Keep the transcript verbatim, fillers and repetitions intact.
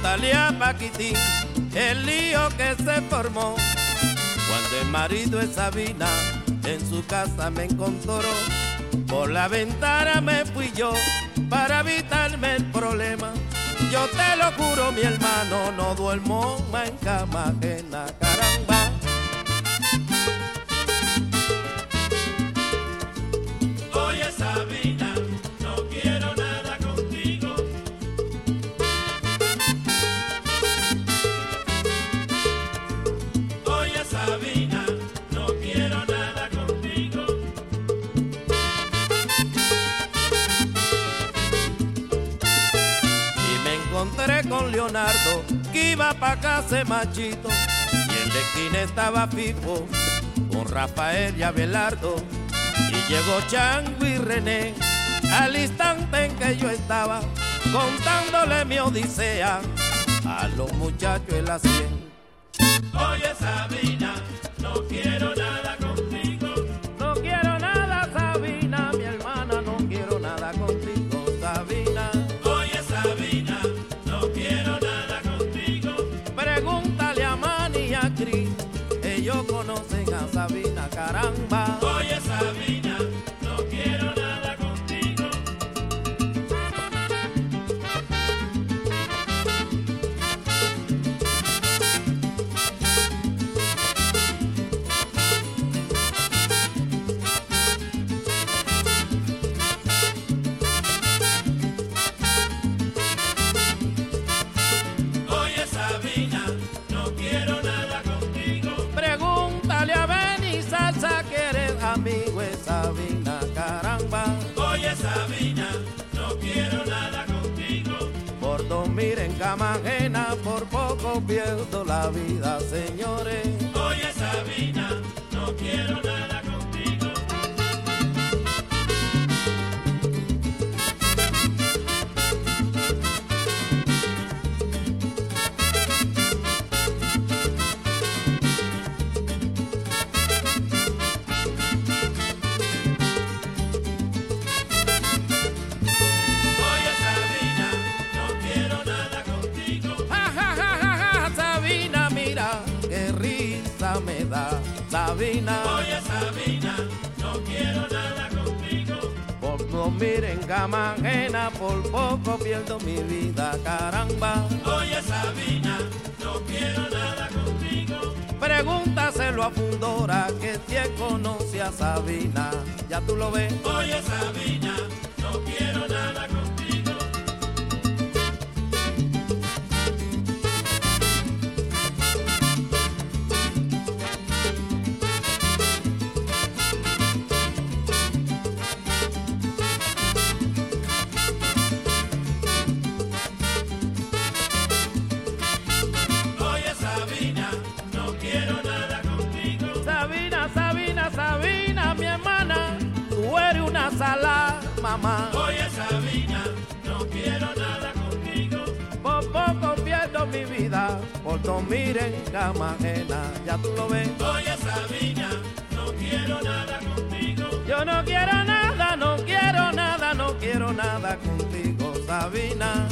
Pregúntale a Paquitín el lío que se formó cuando el marido de Sabina en su casa me encontró. Por la ventana me fui yo para evitarme el problema. Yo te lo juro, mi hermano, no duermo más en cama ajena, caramba. Oye, Sabina, no quiero nada contigo. Oye, Sabina, no quiero nada contigo. Y me encontré con Leonardo, que iba pa' casa machito, y en la esquina estaba Fifo, con Rafael y Abelardo. Y llegó Chango y René al instante en que yo estaba contándole mi odisea a los muchachos en la cien. Oye, Sabina, no quiero nada contigo. No quiero nada, Sabina, mi hermana, no quiero nada contigo, Sabina. Oye, Sabina, no quiero nada contigo. Pregúntale a Manny y a Cris, ellos conocen a Sabina, caramba. Oye, Sabina, no quiero nada contigo. Oye, Sabina, no quiero nada contigo. Pregúntale a Benny Salsa, que eres amigo de Sabina, caramba. Oye, Sabina, no quiero nada contigo. Por dormir en cama ajena, por poco pierdo la vida, señores. Oye, Sabina, no quiero nada contigo. Oye, Sabina, no quiero nada contigo. Ja, ja, ja, ja, ja, Sabina, mira, qué risa me da, Sabina. Oye, Sabina, no quiero nada contigo. Por dormir en cama ajena, por poco pierdo mi vida, caramba. Oye, Sabina, no quiero nada contigo. Pregúntaselo a Fundora, que si él conoce a Sabina, ya tú lo ves. Oye, Sabina, no quiero nada contigo. Oye, Sabina, no quiero nada contigo. Sabina, Sabina, Sabina, mi hermana, tú eres una sala, mamá. Oye, Sabina, no quiero nada contigo. Por poco pierdo mi vida, por dormir en cama ajena, ya tú lo ves. Oye, Sabina, no quiero nada contigo. Yo no quiero nada, no quiero nada, no quiero nada contigo, Sabina.